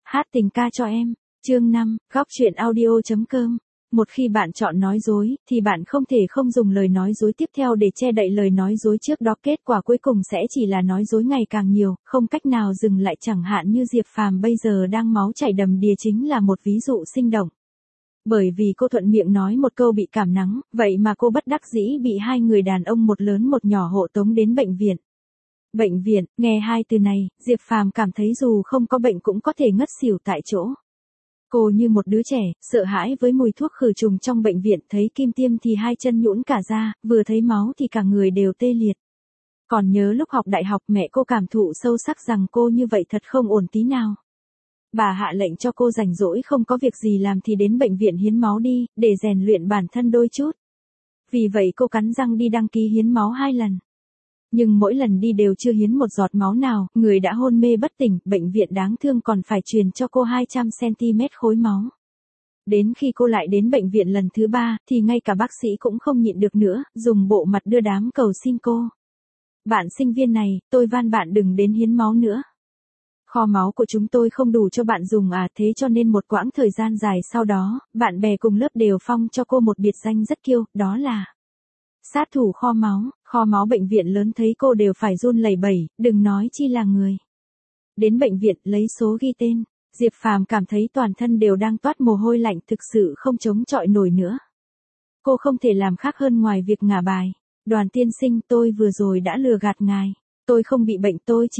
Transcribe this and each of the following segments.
Hát tình ca cho em. Chương 5, góc truyện audio.com. Một khi bạn chọn nói dối, thì bạn không thể không dùng lời nói dối tiếp theo để che đậy lời nói dối trước đó, kết quả cuối cùng sẽ chỉ là nói dối ngày càng nhiều, không cách nào dừng lại, chẳng hạn như Diệp Phàm bây giờ đang máu chảy đầm đìa chính là một ví dụ sinh động. Bởi vì cô thuận miệng nói một câu bị cảm nắng, vậy mà cô bất đắc dĩ bị hai người đàn ông một lớn một nhỏ hộ tống đến bệnh viện. Bệnh viện, nghe hai từ này, Diệp Phàm cảm thấy dù không có bệnh cũng có thể ngất xỉu tại chỗ. Cô như một đứa trẻ, sợ hãi với mùi thuốc khử trùng trong bệnh viện, thấy kim tiêm thì hai chân nhũn cả ra, vừa thấy máu thì cả người đều tê liệt. Còn nhớ lúc học đại học mẹ cô cảm thụ sâu sắc rằng cô như vậy thật không ổn tí nào. Bà hạ lệnh cho cô rảnh rỗi không có việc gì làm thì đến bệnh viện hiến máu đi, để rèn luyện bản thân đôi chút. Vì vậy cô cắn răng đi đăng ký hiến máu 2 lần. Nhưng mỗi lần đi đều chưa hiến một giọt máu nào, người đã hôn mê bất tỉnh, bệnh viện đáng thương còn phải truyền cho cô 200cm khối máu. Đến khi cô lại đến bệnh viện lần thứ 3, thì ngay cả bác sĩ cũng không nhịn được nữa, dùng bộ mặt đưa đám cầu xin cô. Bạn sinh viên này, tôi van bạn đừng đến hiến máu nữa. Kho máu của chúng tôi không đủ cho bạn dùng à, thế cho nên một quãng thời gian dài sau đó, bạn bè cùng lớp đều phong cho cô một biệt danh rất kiêu, đó là sát thủ kho máu. Kho máu bệnh viện lớn thấy cô đều phải run lẩy bẩy, đừng nói chi là người. Đến bệnh viện lấy số ghi tên, Diệp Phàm cảm thấy toàn thân đều đang toát mồ hôi lạnh, thực sự không chống chọi nổi nữa. Cô không thể làm khác hơn ngoài việc ngả bài. Đoàn tiên sinh, tôi vừa rồi đã lừa gạt ngài. Tôi không bị bệnh, tôi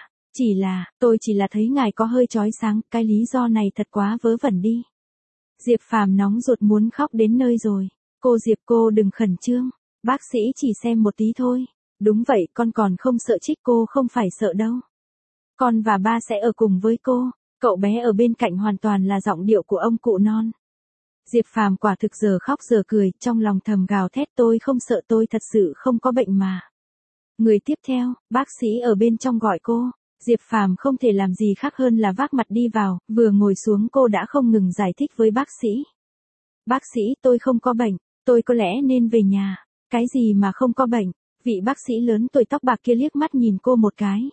tôi chỉ là thấy ngài có hơi chói sáng, cái lý do này thật quá vớ vẩn đi. Diệp Phàm nóng ruột muốn khóc đến nơi rồi. Cô Diệp, cô đừng khẩn trương. Bác sĩ chỉ xem một tí thôi. Đúng vậy, con còn không sợ trích, cô không phải sợ đâu. Con và ba sẽ ở cùng với cô. Cậu bé ở bên cạnh hoàn toàn là giọng điệu của ông cụ non. Diệp Phàm quả thực giờ khóc giờ cười, trong lòng thầm gào thét, tôi không sợ, tôi thật sự không có bệnh mà. Người tiếp theo, bác sĩ ở bên trong gọi cô. Diệp Phàm không thể làm gì khác hơn là vác mặt đi vào, vừa ngồi xuống cô đã không ngừng giải thích với bác sĩ. Bác sĩ, tôi không có bệnh, tôi có lẽ nên về nhà. Cái gì mà không có bệnh? Vị bác sĩ lớn tuổi tóc bạc kia liếc mắt nhìn cô một cái.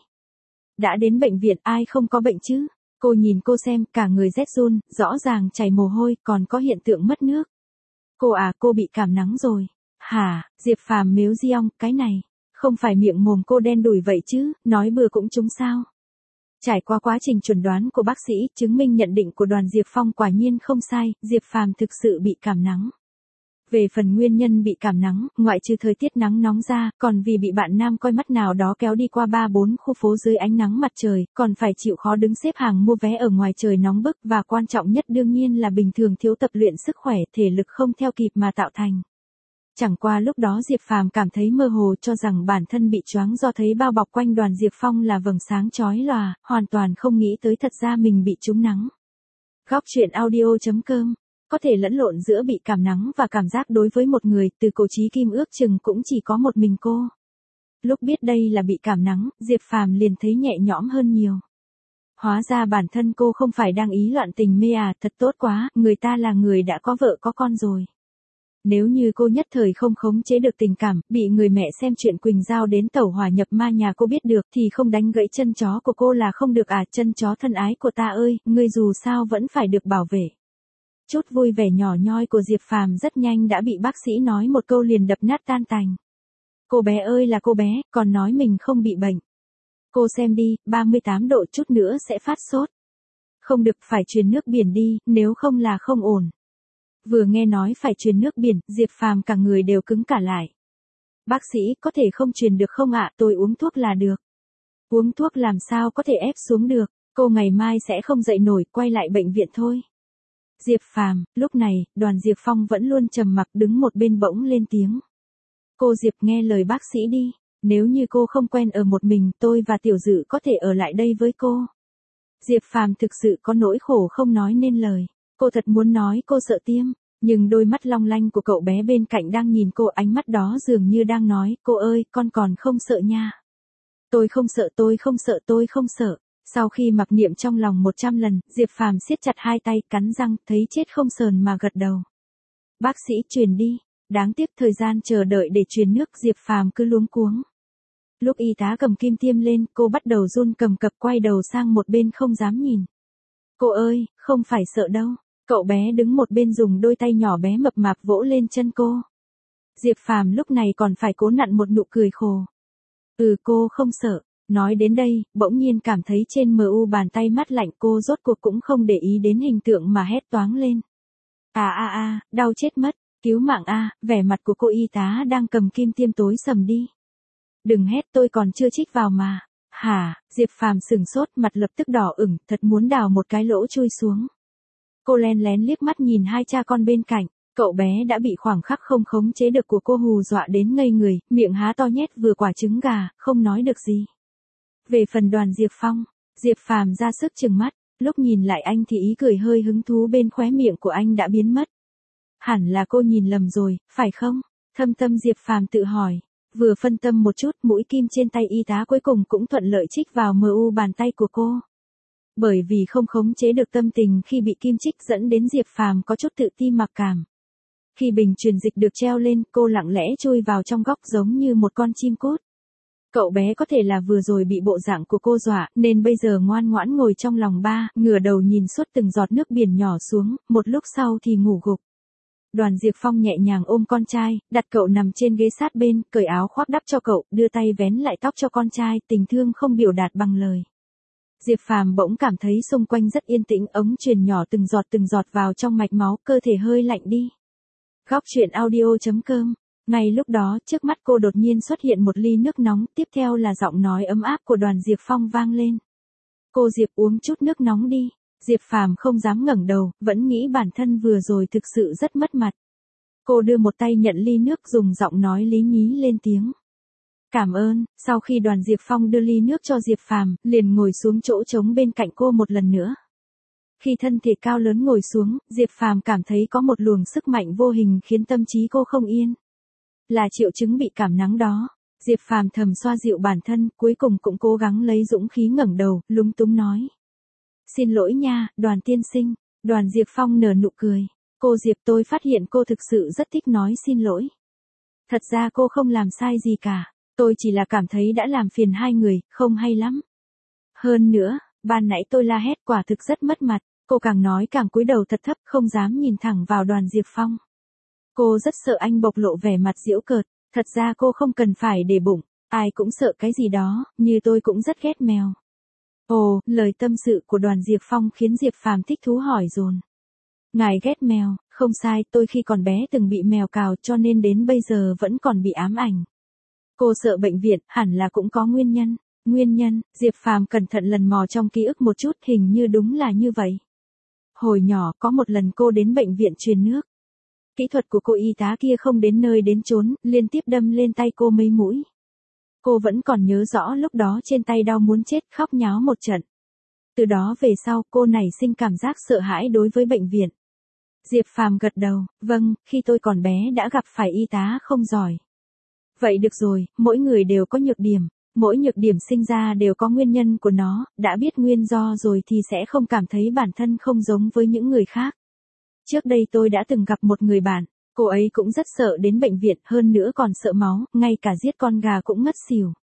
Đã đến bệnh viện ai không có bệnh chứ? Cô nhìn cô xem, cả người rét run, rõ ràng chảy mồ hôi, còn có hiện tượng mất nước. Cô à, cô bị cảm nắng rồi. Hả? Diệp Phàm mếu riong, cái này. Không phải miệng mồm cô đen đủi vậy chứ, nói bừa cũng trúng sao. Trải qua quá trình chuẩn đoán của bác sĩ, chứng minh nhận định của đoàn Diệp Phong quả nhiên không sai, Diệp Phàm thực sự bị cảm nắng. Về phần nguyên nhân bị cảm nắng, ngoại trừ thời tiết nắng nóng ra, còn vì bị bạn nam coi mắt nào đó kéo đi qua 3-4 khu phố dưới ánh nắng mặt trời, còn phải chịu khó đứng xếp hàng mua vé ở ngoài trời nóng bức, và quan trọng nhất đương nhiên là bình thường thiếu tập luyện sức khỏe, thể lực không theo kịp mà tạo thành. Chẳng qua lúc đó Diệp Phàm cảm thấy mơ hồ, cho rằng bản thân bị choáng do thấy bao bọc quanh đoàn Diệp Phong là vầng sáng chói lòa, hoàn toàn không nghĩ tới thật ra mình bị trúng nắng. Góc truyện audio.com. Có thể lẫn lộn giữa bị cảm nắng và cảm giác đối với một người, từ cổ chí kim ước chừng cũng chỉ có một mình cô. Lúc biết đây là bị cảm nắng, Diệp Phàm liền thấy nhẹ nhõm hơn nhiều. Hóa ra bản thân cô không phải đang ý loạn tình mê à, thật tốt quá, người ta là người đã có vợ có con rồi. Nếu như cô nhất thời không khống chế được tình cảm, bị người mẹ xem chuyện Quỳnh Giao đến tẩu hỏa nhập ma nhà cô biết được thì không đánh gãy chân chó của cô là không được à, chân chó thân ái của ta ơi, ngươi dù sao vẫn phải được bảo vệ. Chút vui vẻ nhỏ nhoi của Diệp Phàm rất nhanh đã bị bác sĩ nói một câu liền đập nát tan tành. Cô bé ơi là cô bé, còn nói mình không bị bệnh. Cô xem đi, 38 độ chút nữa sẽ phát sốt. Không được, phải truyền nước biển đi, nếu không là không ổn. Vừa nghe nói phải truyền nước biển, Diệp Phàm cả người đều cứng cả lại. Bác sĩ, có thể không truyền được không ạ, tôi uống thuốc là được. Uống thuốc làm sao có thể ép xuống được, cô ngày mai sẽ không dậy nổi, quay lại bệnh viện thôi. Diệp Phàm, lúc này, đoàn Diệp Phong vẫn luôn trầm mặc đứng một bên bỗng lên tiếng. Cô Diệp nghe lời bác sĩ đi, nếu như cô không quen ở một mình, tôi và Tiểu Dự có thể ở lại đây với cô. Diệp Phàm thực sự có nỗi khổ không nói nên lời, cô thật muốn nói cô sợ tiêm, nhưng đôi mắt long lanh của cậu bé bên cạnh đang nhìn cô, ánh mắt đó dường như đang nói, cô ơi, con còn không sợ nha. Tôi không sợ, tôi không sợ, tôi không sợ. Sau khi mặc niệm trong lòng 100 lần, Diệp Phàm siết chặt hai tay, cắn răng, thấy chết không sờn mà gật đầu. Bác sĩ truyền đi. Đáng tiếc thời gian chờ đợi để truyền nước, Diệp Phàm cứ luống cuống. Lúc y tá cầm kim tiêm lên, cô bắt đầu run cầm cập, quay đầu sang một bên không dám nhìn. Cô ơi, không phải sợ đâu. Cậu bé đứng một bên dùng đôi tay nhỏ bé mập mạp vỗ lên chân cô. Diệp Phàm lúc này còn phải cố nặn một nụ cười khổ. Cô không sợ. Nói đến đây, bỗng nhiên cảm thấy trên bàn tay mát lạnh, cô rốt cuộc cũng không để ý đến hình tượng mà hét toáng lên. Đau chết mất, cứu mạng vẻ mặt của cô y tá đang cầm kim tiêm tối sầm đi. Đừng hét, tôi còn chưa chích vào mà. Hả? Diệp Phàm sừng sốt, mặt lập tức đỏ ửng, thật muốn đào một cái lỗ chui xuống. Cô len lén liếc mắt nhìn hai cha con bên cạnh, cậu bé đã bị khoảng khắc không khống chế được của cô hù dọa đến ngây người, miệng há to nhét vừa quả trứng gà, không nói được gì. Về phần Đoàn Diệp Phong, Diệp Phàm ra sức trừng mắt, lúc nhìn lại anh thì ý cười hơi hứng thú bên khóe miệng của anh đã biến mất. Hẳn là cô nhìn lầm rồi, phải không? Thâm tâm Diệp Phàm tự hỏi. Vừa phân tâm một chút, mũi kim trên tay y tá cuối cùng cũng thuận lợi chích vào bàn tay của cô. Bởi vì không khống chế được tâm tình khi bị kim chích dẫn đến Diệp Phàm có chút tự ti mặc cảm. Khi bình truyền dịch được treo lên, cô lặng lẽ chui vào trong góc giống như một con chim cút. Cậu bé có thể là vừa rồi bị bộ dạng của cô dọa, nên bây giờ ngoan ngoãn ngồi trong lòng ba, ngửa đầu nhìn suốt từng giọt nước biển nhỏ xuống, một lúc sau thì ngủ gục. Đoàn Diệp Phong nhẹ nhàng ôm con trai, đặt cậu nằm trên ghế sát bên, cởi áo khoác đắp cho cậu, đưa tay vén lại tóc cho con trai, tình thương không biểu đạt bằng lời. Diệp Phàm bỗng cảm thấy xung quanh rất yên tĩnh, ống truyền nhỏ từng giọt vào trong mạch máu, cơ thể hơi lạnh đi. Góc truyện audio.com. Ngay lúc đó, trước mắt cô đột nhiên xuất hiện một ly nước nóng, tiếp theo là giọng nói ấm áp của Đoàn Diệp Phong vang lên. Cô Diệp uống chút nước nóng đi. Diệp Phàm không dám ngẩng đầu, vẫn nghĩ bản thân vừa rồi thực sự rất mất mặt. Cô đưa một tay nhận ly nước, dùng giọng nói lý nhí lên tiếng. Cảm ơn. Sau khi Đoàn Diệp Phong đưa ly nước cho Diệp Phàm, liền ngồi xuống chỗ trống bên cạnh cô một lần nữa. Khi thân thể cao lớn ngồi xuống, Diệp Phàm cảm thấy có một luồng sức mạnh vô hình khiến tâm trí cô không yên. Là triệu chứng bị cảm nắng đó. Diệp Phàm thầm xoa dịu bản thân, cuối cùng cũng cố gắng lấy dũng khí ngẩng đầu, lúng túng nói. Xin lỗi nha, Đoàn tiên sinh. Đoàn Diệp Phong nở nụ cười. Cô Diệp, tôi phát hiện cô thực sự rất thích nói xin lỗi. Thật ra cô không làm sai gì cả. Tôi chỉ là cảm thấy đã làm phiền hai người, không hay lắm. Hơn nữa, ban nãy tôi la hét quả thực rất mất mặt. Cô càng nói càng cúi đầu thật thấp, không dám nhìn thẳng vào Đoàn Diệp Phong. Cô rất sợ anh bộc lộ vẻ mặt giễu cợt. Thật ra cô không cần phải để bụng. Ai cũng sợ cái gì đó, như tôi cũng rất ghét mèo. Ồ, lời tâm sự của Đoàn Diệp Phong khiến Diệp Phàm thích thú hỏi dồn. Ngài ghét mèo, không sai, tôi khi còn bé từng bị mèo cào cho nên đến bây giờ vẫn còn bị ám ảnh. Cô sợ bệnh viện, hẳn là cũng có nguyên nhân. Nguyên nhân, Diệp Phàm cẩn thận lần mò trong ký ức một chút, hình như đúng là như vậy. Hồi nhỏ có một lần cô đến bệnh viện truyền nước. Kỹ thuật của cô y tá kia không đến nơi đến chốn, liên tiếp đâm lên tay cô mấy mũi. Cô vẫn còn nhớ rõ lúc đó trên tay đau muốn chết, khóc nháo một trận. Từ đó về sau cô nảy sinh cảm giác sợ hãi đối với bệnh viện. Diệp Phàm gật đầu, vâng, khi tôi còn bé đã gặp phải y tá không giỏi. Vậy được rồi, mỗi người đều có nhược điểm, mỗi nhược điểm sinh ra đều có nguyên nhân của nó, đã biết nguyên do rồi thì sẽ không cảm thấy bản thân không giống với những người khác. Trước đây tôi đã từng gặp một người bạn, cô ấy cũng rất sợ đến bệnh viện, hơn nữa còn sợ máu, ngay cả giết con gà cũng ngất xỉu.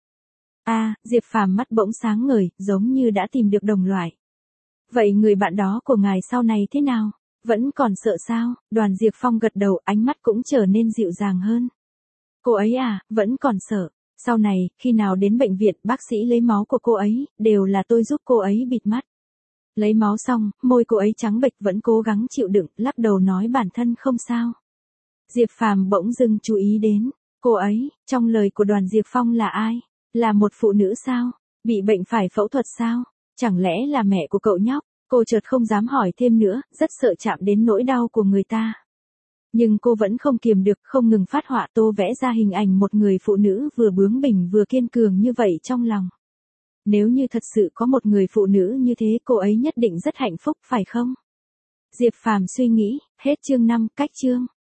Diệp Phàm mắt bỗng sáng ngời, giống như đã tìm được đồng loại. Vậy người bạn đó của ngài sau này thế nào? Vẫn còn sợ sao? Đoàn Diệp Phong gật đầu, ánh mắt cũng trở nên dịu dàng hơn. Cô ấy vẫn còn sợ. Sau này, khi nào đến bệnh viện, bác sĩ lấy máu của cô ấy, đều là tôi giúp cô ấy bịt mắt. Lấy máu xong, môi cô ấy trắng bệch vẫn cố gắng chịu đựng, lắc đầu nói bản thân không sao. Diệp Phàm bỗng dưng chú ý đến, cô ấy, trong lời của Đoàn Diệp Phong là ai? Là một phụ nữ sao? Bị bệnh phải phẫu thuật sao? Chẳng lẽ là mẹ của cậu nhóc? Cô chợt không dám hỏi thêm nữa, rất sợ chạm đến nỗi đau của người ta. Nhưng cô vẫn không kiềm được, không ngừng phát họa tô vẽ ra hình ảnh một người phụ nữ vừa bướng bỉnh vừa kiên cường như vậy trong lòng. Nếu như thật sự có một người phụ nữ như thế, cô ấy nhất định rất hạnh phúc, phải không? Diệp Phàm suy nghĩ, hết chương 5, cách chương.